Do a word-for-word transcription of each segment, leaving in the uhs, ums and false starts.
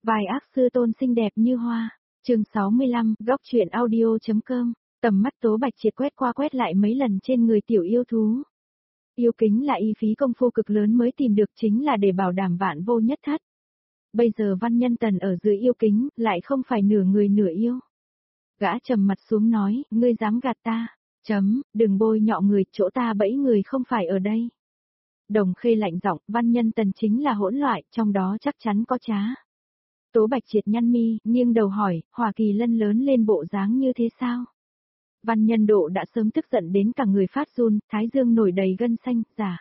Vài ác sư tôn xinh đẹp như hoa. Chương sáu mươi lăm, góc truyện audio.com. Tầm mắt Tố Bạch Triệt quét qua quét lại mấy lần trên người tiểu yêu thú. Yêu kính là y phí công phu cực lớn mới tìm được, chính là để bảo đảm vạn vô nhất thất. Bây giờ Văn Nhân Tần ở dưới yêu kính, lại không phải nửa người nửa yêu. Gã trầm mặt xuống nói, ngươi dám gạt ta, chấm, đừng bôi nhọ người, chỗ ta bẫy người không phải ở đây. Đồng Khê lạnh giọng, Văn Nhân Tần chính là hỗn loại, trong đó chắc chắn có trá. Tố Bạch Triệt nhăn mi, nghiêng đầu hỏi, Hỏa Kỳ Lân lớn lên bộ dáng như thế sao? Văn Nhân Độ đã sớm tức giận đến cả người phát run, thái dương nổi đầy gân xanh, giả.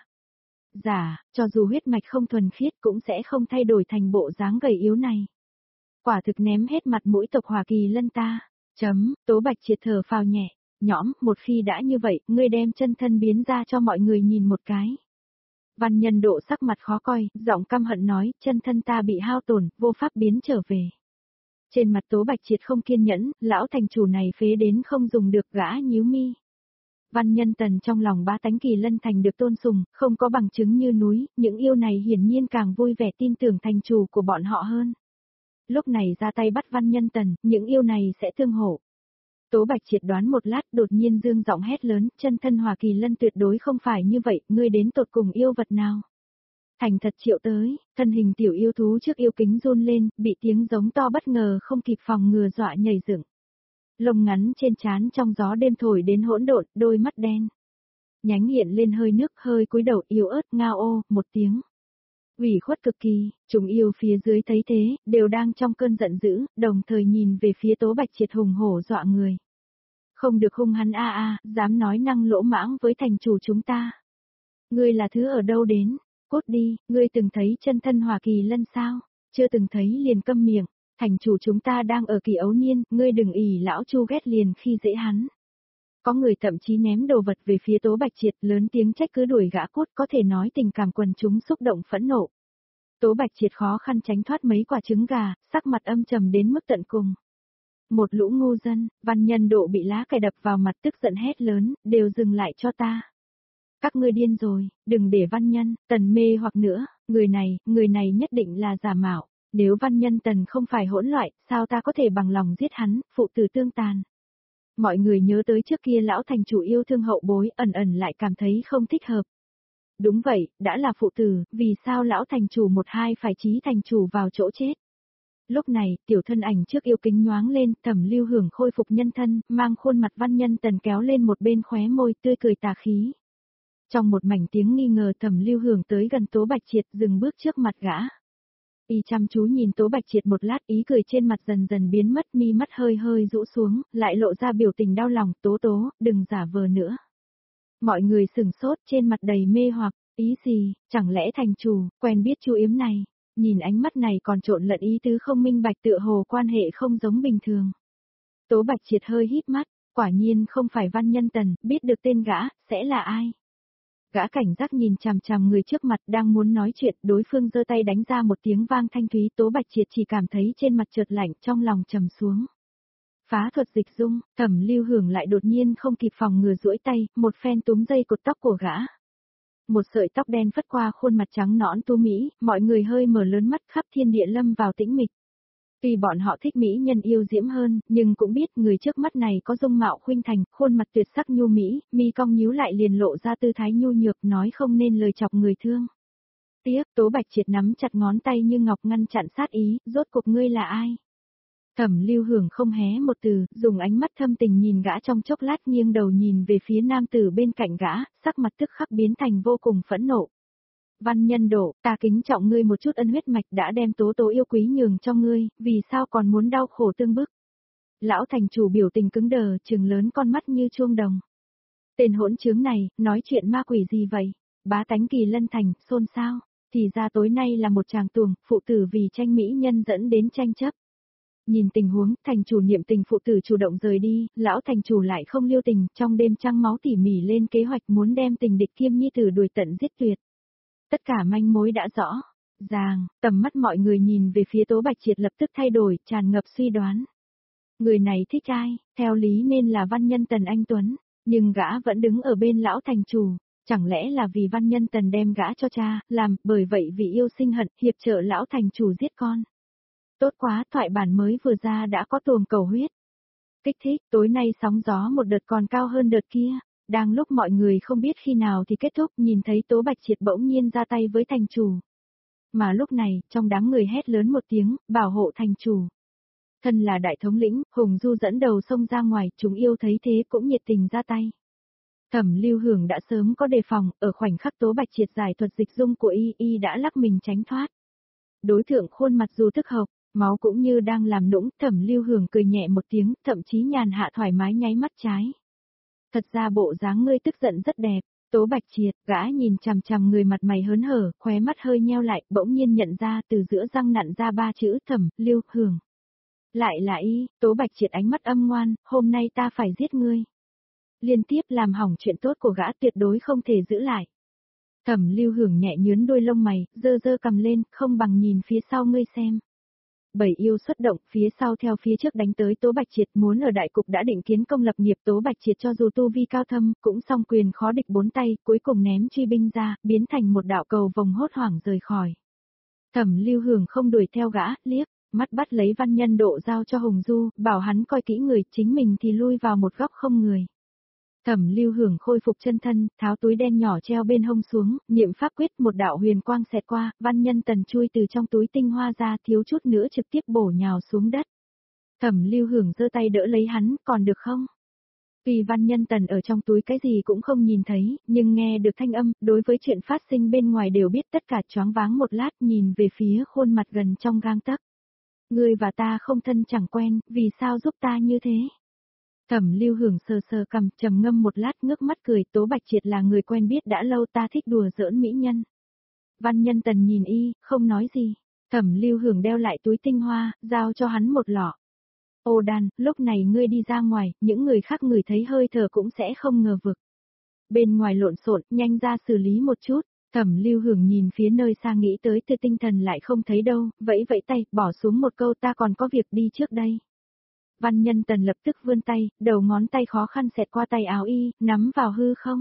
Giả, cho dù huyết mạch không thuần khiết cũng sẽ không thay đổi thành bộ dáng gầy yếu này. Quả thực ném hết mặt mũi tộc Hỏa Kỳ Lân ta. Chấm, Tố Bạch Triệt thở phào nhẹ, nhõm, một khi đã như vậy, ngươi đem chân thân biến ra cho mọi người nhìn một cái. Văn Nhân Độ sắc mặt khó coi, giọng căm hận nói, chân thân ta bị hao tổn, vô pháp biến trở về. Trên mặt Tố Bạch Triệt không kiên nhẫn, lão thành chủ này phế đến không dùng được, gã nhíu mi. Văn Nhân Tần trong lòng bá tánh Kỳ Lân thành được tôn sùng, không có bằng chứng như núi, những yêu này hiển nhiên càng vui vẻ tin tưởng thành chủ của bọn họ hơn. Lúc này ra tay bắt Văn Nhân Tần, những yêu này sẽ thương hổ. Tố Bạch Triệt đoán một lát, đột nhiên dương giọng hét lớn, chân thân Hỏa Kỳ Lân tuyệt đối không phải như vậy, ngươi đến tột cùng yêu vật nào? Thành thật triệu tới, thân hình tiểu yêu thú trước yêu kính run lên, bị tiếng giống to bất ngờ không kịp phòng ngừa dọa nhảy dựng. Lông ngắn trên trán trong gió đêm thổi đến hỗn độn, đôi mắt đen. Nhánh hiện lên hơi nước, hơi cúi đầu yếu ớt, ngao ô, một tiếng. Ủy khuất cực kỳ, chúng yêu phía dưới thấy thế, đều đang trong cơn giận dữ, đồng thời nhìn về phía Tố Bạch Triệt hùng hổ dọa người. Không được hung hắn a a, dám nói năng lỗ mãng với thành chủ chúng ta. Ngươi là thứ ở đâu đến? Cốt đi, ngươi từng thấy chân thân Hỏa Kỳ Lân sao? Chưa từng thấy liền câm miệng, thành chủ chúng ta đang ở kỳ ấu niên, ngươi đừng ỉ lão Chu ghét liền khi dễ hắn. Có người thậm chí ném đồ vật về phía Tố Bạch Triệt, lớn tiếng trách cứ đuổi gã cốt, có thể nói tình cảm quần chúng xúc động phẫn nộ. Tố Bạch Triệt khó khăn tránh thoát mấy quả trứng gà, sắc mặt âm trầm đến mức tận cùng. Một lũ ngu dân, Văn Nhân Độ bị lá cày đập vào mặt tức giận hét lớn, đều dừng lại cho ta. Các ngươi điên rồi, đừng để Văn Nhân Tần mê hoặc nữa, người này, người này nhất định là giả mạo, nếu Văn Nhân Tần không phải hỗn loại, sao ta có thể bằng lòng giết hắn, phụ tử tương tàn. Mọi người nhớ tới trước kia lão thành chủ yêu thương hậu bối, ẩn ẩn lại cảm thấy không thích hợp. Đúng vậy, đã là phụ tử, vì sao lão thành chủ một hai phải chí thành chủ vào chỗ chết. Lúc này, tiểu thân ảnh trước yêu kính nhoáng lên, Thẩm Lưu Hưởng khôi phục nhân thân, mang khuôn mặt Văn Nhân Tần kéo lên một bên khóe môi tươi cười tà khí. Trong một mảnh tiếng nghi ngờ, Thẩm Lưu Hưởng tới gần Tố Bạch Triệt, dừng bước trước mặt gã. Y chăm chú nhìn Tố Bạch Triệt một lát, ý cười trên mặt dần dần biến mất, mi mắt hơi hơi rũ xuống, lại lộ ra biểu tình đau lòng, Tố Tố, đừng giả vờ nữa. Mọi người sừng sốt, trên mặt đầy mê hoặc, ý gì, chẳng lẽ thành chủ, quen biết Chu Yếm này, nhìn ánh mắt này còn trộn lẫn ý tứ không minh bạch, tựa hồ quan hệ không giống bình thường. Tố Bạch Triệt hơi híp mắt, quả nhiên không phải Văn Nhân Tần, biết được tên gã, sẽ là ai? Gã cảnh giác nhìn chằm chằm người trước mặt đang muốn nói chuyện, đối phương giơ tay đánh ra một tiếng vang thanh thúy, Tố Bạch Triệt chỉ cảm thấy trên mặt chợt lạnh, trong lòng trầm xuống. Phá thuật dịch dung, Thẩm Lưu Hưởng lại đột nhiên không kịp phòng ngừa duỗi tay, một phen túm dây cột tóc của gã. Một sợi tóc đen phất qua khuôn mặt trắng nõn tu mỹ, mọi người hơi mở lớn mắt, khắp thiên địa lâm vào tĩnh mịch. Tuy bọn họ thích mỹ nhân yêu diễm hơn, nhưng cũng biết người trước mắt này có dung mạo khuynh thành, khuôn mặt tuyệt sắc nhu mỹ, mi cong nhíu lại liền lộ ra tư thái nhu nhược, nói không nên lời chọc người thương. Tiếc, Tố Bạch Triệt nắm chặt ngón tay như ngọc ngăn chặn sát ý, rốt cuộc ngươi là ai? Thẩm Lưu Hưởng không hé một từ, dùng ánh mắt thâm tình nhìn gã trong chốc lát, nghiêng đầu nhìn về phía nam tử bên cạnh gã, sắc mặt tức khắc biến thành vô cùng phẫn nộ. Văn Nhân Độ, ta kính trọng ngươi một chút, ân huyết mạch đã đem Tố Tố yêu quý nhường cho ngươi, vì sao còn muốn đau khổ tương bức? Lão thành chủ biểu tình cứng đờ, trừng lớn con mắt như chuông đồng. Tên hỗn trướng này, nói chuyện ma quỷ gì vậy? Bá tánh Kỳ Lân thành, xôn xao, thì ra tối nay là một tràng tuồng, phụ tử vì tranh mỹ nhân dẫn đến tranh chấp. Nhìn tình huống, thành chủ niệm tình phụ tử chủ động rời đi, lão thành chủ lại không lưu tình, trong đêm trăng máu tỉ mỉ lên kế hoạch muốn đem tình địch Kiêm Nhi tử đuổi tận giết tuyệt. Tất cả manh mối đã rõ, ràng, tầm mắt mọi người nhìn về phía Tố Bạch Triệt lập tức thay đổi, tràn ngập suy đoán. Người này thích ai, theo lý nên là Văn Nhân Tần anh tuấn, nhưng gã vẫn đứng ở bên lão thành chủ, chẳng lẽ là vì Văn Nhân Tần đem gã cho cha, làm, bởi vậy vì yêu sinh hận, hiệp trợ lão thành chủ giết con. Tốt quá, thoại bản mới vừa ra đã có tuồng cầu huyết. Kích thích, tối nay sóng gió một đợt còn cao hơn đợt kia. Đang lúc mọi người không biết khi nào thì kết thúc, nhìn thấy Tố Bạch Triệt bỗng nhiên ra tay với thành chủ. Mà lúc này, trong đám người hét lớn một tiếng, bảo hộ thành chủ. Thân là đại thống lĩnh, Hùng Du dẫn đầu xông ra ngoài, chúng yêu thấy thế cũng nhiệt tình ra tay. Thẩm Lưu Hưởng đã sớm có đề phòng, ở khoảnh khắc Tố Bạch Triệt giải thuật dịch dung của y, y đã lắc mình tránh thoát. Đối tượng khuôn mặt dù tức hộc, máu cũng như đang làm nũng, Thẩm Lưu Hưởng cười nhẹ một tiếng, thậm chí nhàn hạ thoải mái nháy mắt trái. Thật ra bộ dáng ngươi tức giận rất đẹp. Tố Bạch Triệt, gã nhìn chằm chằm người mặt mày hớn hở, khóe mắt hơi nheo lại, bỗng nhiên nhận ra từ giữa răng nặn ra ba chữ Thẩm Lưu Hưởng. Lại là y, Tố Bạch Triệt ánh mắt âm ngoan, hôm nay ta phải giết ngươi. Liên tiếp làm hỏng chuyện tốt của gã tuyệt đối không thể giữ lại. Thẩm Lưu Hưởng nhẹ nhướn đôi lông mày, dơ dơ cầm lên, không bằng nhìn phía sau ngươi xem. Bảy yêu xuất động, phía sau theo phía trước đánh tới Tố Bạch Triệt, muốn ở đại cục đã định kiến công lập nghiệp. Tố Bạch Triệt cho dù tu vi cao thâm, cũng song quyền khó địch bốn tay, cuối cùng ném truy binh ra, biến thành một đạo cầu vồng hốt hoảng rời khỏi. Thẩm Lưu Hưởng không đuổi theo gã, liếc, mắt bắt lấy Văn Nhân Độ giao cho Hùng Du, bảo hắn coi kỹ người, chính mình thì lui vào một góc không người. Thẩm Lưu Hưởng khôi phục chân thân, tháo túi đen nhỏ treo bên hông xuống, niệm pháp quyết, một đạo huyền quang xẹt qua, Văn Nhân Tần chui từ trong túi tinh hoa ra, thiếu chút nữa trực tiếp bổ nhào xuống đất. Thẩm Lưu Hưởng giơ tay đỡ lấy hắn, còn được không? Vì Văn Nhân Tần ở trong túi cái gì cũng không nhìn thấy, nhưng nghe được thanh âm, đối với chuyện phát sinh bên ngoài đều biết, tất cả choáng váng một lát, nhìn về phía khuôn mặt gần trong gang tấc. Ngươi và ta không thân chẳng quen, vì sao giúp ta như thế? Thẩm Lưu Hưởng sờ sờ cằm, trầm ngâm một lát, ngước mắt cười, Tố Bạch Triệt là người quen biết đã lâu, ta thích đùa giỡn mỹ nhân. Văn Nhân Tần nhìn y, không nói gì. Thẩm Lưu Hưởng đeo lại túi tinh hoa, giao cho hắn một lọ. Ô Đan, lúc này ngươi đi ra ngoài, những người khác ngửi thấy hơi thở cũng sẽ không ngờ vực. Bên ngoài lộn xộn, nhanh ra xử lý một chút. Thẩm Lưu Hưởng nhìn phía nơi xa nghĩ tới từ tinh thần lại không thấy đâu, vẫy vẫy tay, bỏ xuống một câu, ta còn có việc đi trước đây. Văn Nhân Tần lập tức vươn tay, đầu ngón tay khó khăn xẹt qua tay áo y, nắm vào hư không.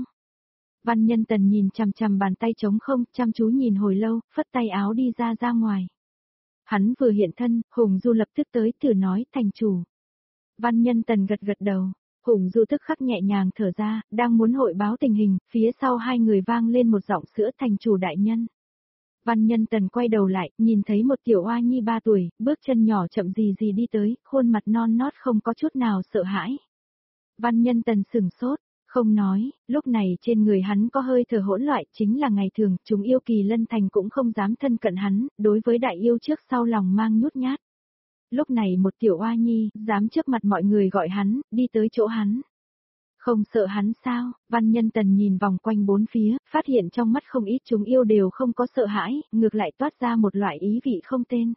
Văn Nhân Tần nhìn chằm chằm bàn tay trống không, chăm chú nhìn hồi lâu, phất tay áo đi ra ra ngoài. Hắn vừa hiện thân, Hùng Du lập tức tới, thử nói, thành chủ. Văn Nhân Tần gật gật đầu, Hùng Du tức khắc nhẹ nhàng thở ra, đang muốn hội báo tình hình, phía sau hai người vang lên một giọng sữa, thành chủ đại nhân. Văn Nhân Tần quay đầu lại, nhìn thấy một tiểu oa nhi ba tuổi, bước chân nhỏ chậm gì gì đi tới, khuôn mặt non nót không có chút nào sợ hãi. Văn Nhân Tần sửng sốt, không nói, lúc này trên người hắn có hơi thở hỗn loạn, chính là ngày thường, chúng yêu Kỳ Lân Thành cũng không dám thân cận hắn, đối với đại yêu trước sau lòng mang nhút nhát. Lúc này một tiểu oa nhi, dám trước mặt mọi người gọi hắn, đi tới chỗ hắn. Không sợ hắn sao? Văn Nhân Tần nhìn vòng quanh bốn phía, phát hiện trong mắt không ít chúng yêu đều không có sợ hãi, ngược lại toát ra một loại ý vị không tên.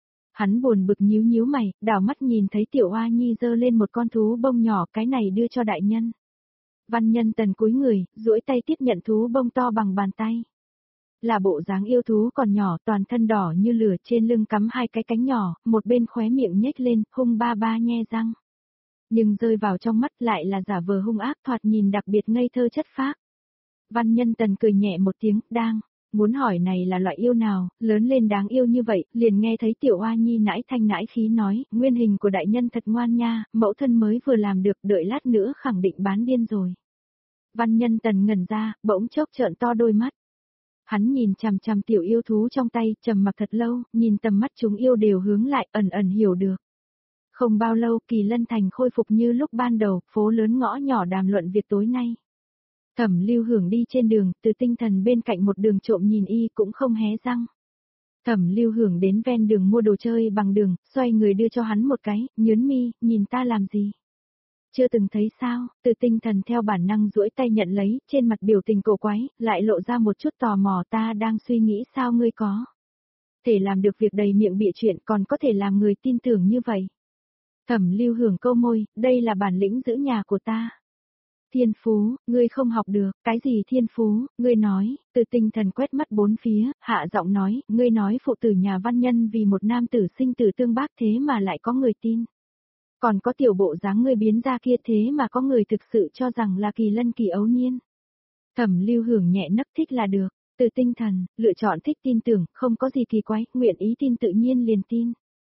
Hắn buồn bực nhíu nhíu mày, đảo mắt nhìn thấy tiểu oa nhi giơ lên một con thú bông nhỏ, cái này đưa cho đại nhân. Văn Nhân Tần cúi người, duỗi tay tiếp nhận thú bông to bằng bàn tay. Là bộ dáng yêu thú còn nhỏ, toàn thân đỏ như lửa, trên lưng cắm hai cái cánh nhỏ, một bên khóe miệng nhếch lên, hung ba ba nhe răng. Nhưng rơi vào trong mắt lại là giả vờ hung ác, thoạt nhìn đặc biệt ngây thơ chất phác. Văn Nhân Tần cười nhẹ một tiếng, đang, muốn hỏi này là loại yêu nào, lớn lên đáng yêu như vậy, liền nghe thấy tiểu oa nhi nãi thanh nãi khí nói, nguyên hình của đại nhân thật ngoan nha, mẫu thân mới vừa làm được, đợi lát nữa khẳng định bán điên rồi. Văn Nhân Tần ngẩn ra, bỗng chốc trợn to đôi mắt. Hắn nhìn chằm chằm tiểu yêu thú trong tay, trầm mặc thật lâu, nhìn tầm mắt chúng yêu đều hướng lại, ẩn ẩn hiểu được. Không bao lâu, Kỳ Lân Thành khôi phục như lúc ban đầu, phố lớn ngõ nhỏ đàm luận việc tối nay. Thẩm Lưu Hưởng đi trên đường, từ tinh thần bên cạnh một đường trộm nhìn y cũng không hé răng. Thẩm Lưu Hưởng đến ven đường mua đồ chơi bằng đường, xoay người đưa cho hắn một cái, nhớn mi, nhìn ta làm gì? Chưa từng thấy sao? Từ tinh thần theo bản năng duỗi tay nhận lấy, trên mặt biểu tình cổ quái, lại lộ ra một chút tò mò, ta đang suy nghĩ sao ngươi có thể làm được việc đầy miệng bịa chuyện, còn có thể làm người tin tưởng như vậy. Thẩm Lưu Hưởng câu môi, đây là bản lĩnh giữ nhà của ta. Thiên phú, ngươi không học được, cái gì thiên phú, ngươi nói, từ tinh thần quét mắt bốn phía, hạ giọng nói, ngươi nói phụ tử nhà văn nhân vì một nam tử sinh tử tương bác thế mà lại có người tin. Còn có tiểu bộ dáng ngươi biến ra kia thế mà có người thực sự cho rằng là Kỳ Lân Kỳ ấu niên. Thẩm Lưu Hưởng nhẹ nấc thích là được, từ tinh thần, lựa chọn thích tin tưởng, không có gì kỳ quái, nguyện ý tin tự nhiên liền tin.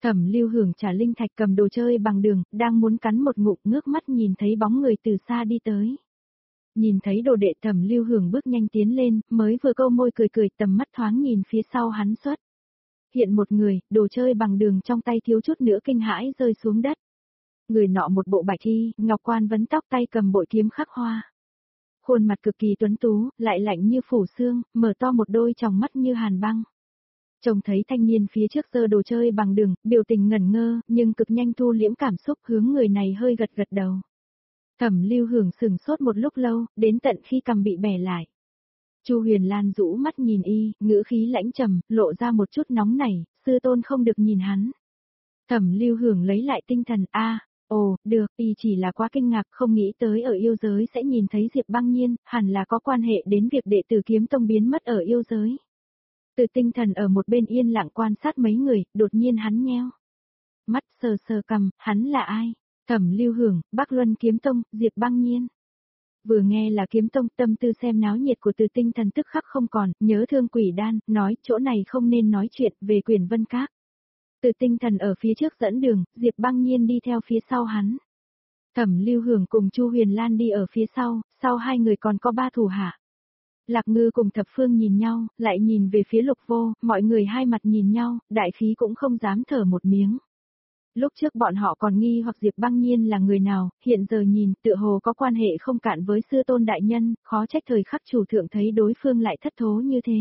Thẩm Lưu Hưởng trả linh thạch cầm đồ chơi bằng đường, đang muốn cắn một ngụm, ngước mắt nhìn thấy bóng người từ xa đi tới. Nhìn thấy đồ đệ Thẩm Lưu Hưởng bước nhanh tiến lên, mới vừa câu môi cười cười, tầm mắt thoáng nhìn phía sau hắn xuất. Hiện một người, đồ chơi bằng đường trong tay thiếu chút nữa kinh hãi rơi xuống đất. Người nọ một bộ bạch y, ngọc quan vấn tóc, tay cầm bội kiếm khắc hoa. Khuôn mặt cực kỳ tuấn tú, lại lạnh như phủ xương, mở to một đôi tròng mắt như hàn băng. Trông thấy thanh niên phía trước giơ đồ chơi bằng đường, biểu tình ngẩn ngơ, nhưng cực nhanh thu liễm cảm xúc, hướng người này hơi gật gật đầu. Thẩm Lưu Hưởng sừng sốt một lúc lâu, đến tận khi cằm bị bẻ lại. Chu Huyền Lan rũ mắt nhìn y, ngữ khí lãnh trầm, lộ ra một chút nóng nảy, sư tôn không được nhìn hắn. Thẩm Lưu Hưởng lấy lại tinh thần, a, ồ, được, y chỉ là quá kinh ngạc, không nghĩ tới ở yêu giới sẽ nhìn thấy Diệp Băng Nhiên, hẳn là có quan hệ đến việc đệ tử Kiếm Tông biến mất ở yêu giới. Từ tinh thần ở một bên yên lặng quan sát mấy người, đột nhiên hắn nheo. Mắt sờ sờ cằm, hắn là ai? Thẩm Lưu Hưởng, Bắc Luân Kiếm Tông, Diệp Băng Nhiên. Vừa nghe là Kiếm Tông, tâm tư xem náo nhiệt của Từ tinh thần tức khắc không còn, nhớ thương Quỷ Đan, nói chỗ này không nên nói chuyện về Quyền Vân Các. Từ tinh thần ở phía trước dẫn đường, Diệp Băng Nhiên đi theo phía sau hắn. Thẩm Lưu Hưởng cùng Chu Huyền Lan đi ở phía sau, sau hai người còn có ba thủ hạ. Lạc Ngư cùng Thập Phương nhìn nhau, lại nhìn về phía Lục Vô, mọi người hai mặt nhìn nhau, đại khí cũng không dám thở một miếng. Lúc trước bọn họ còn nghi hoặc Diệp Băng Nhiên là người nào, hiện giờ nhìn, tựa hồ có quan hệ không cạn với sư tôn đại nhân, khó trách thời khắc chủ thượng thấy đối phương lại thất thố như thế.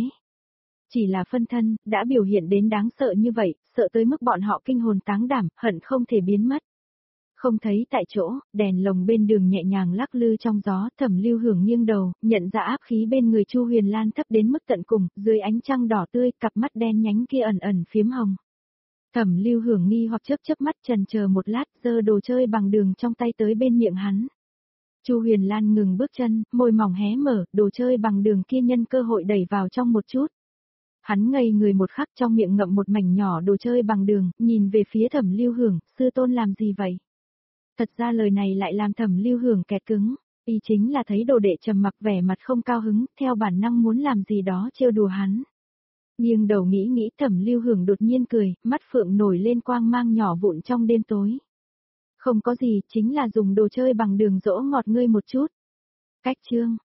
Chỉ là phân thân, đã biểu hiện đến đáng sợ như vậy, sợ tới mức bọn họ kinh hồn táng đảm, hận không thể biến mất. Không thấy tại chỗ, đèn lồng bên đường nhẹ nhàng lắc lư trong gió, Thẩm Lưu Hưởng nghiêng đầu, nhận ra áp khí bên người Chu Huyền Lan thấp đến mức tận cùng, dưới ánh trăng đỏ tươi, cặp mắt đen nhánh kia ẩn ẩn phiếm hồng. Thẩm Lưu Hưởng nghi hoặc chớp chớp mắt, chần chờ một lát, giơ đồ chơi bằng đường trong tay tới bên miệng hắn. Chu Huyền Lan ngừng bước chân, môi mỏng hé mở, đồ chơi bằng đường kia nhân cơ hội đẩy vào trong một chút. Hắn ngây người một khắc, trong miệng ngậm một mảnh nhỏ đồ chơi bằng đường, nhìn về phía Thẩm Lưu Hưởng, sư tôn làm gì vậy? Thật ra lời này lại làm Thẩm Lưu Hưởng kẹt cứng, y chính là thấy đồ đệ trầm mặc vẻ mặt không cao hứng, theo bản năng muốn làm gì đó trêu đùa hắn. Nghiêng đầu nghĩ nghĩ, Thẩm Lưu Hưởng đột nhiên cười, mắt phượng nổi lên quang mang nhỏ vụn trong đêm tối. Không có gì, chính là dùng đồ chơi bằng đường dỗ ngọt ngươi một chút. Cách chương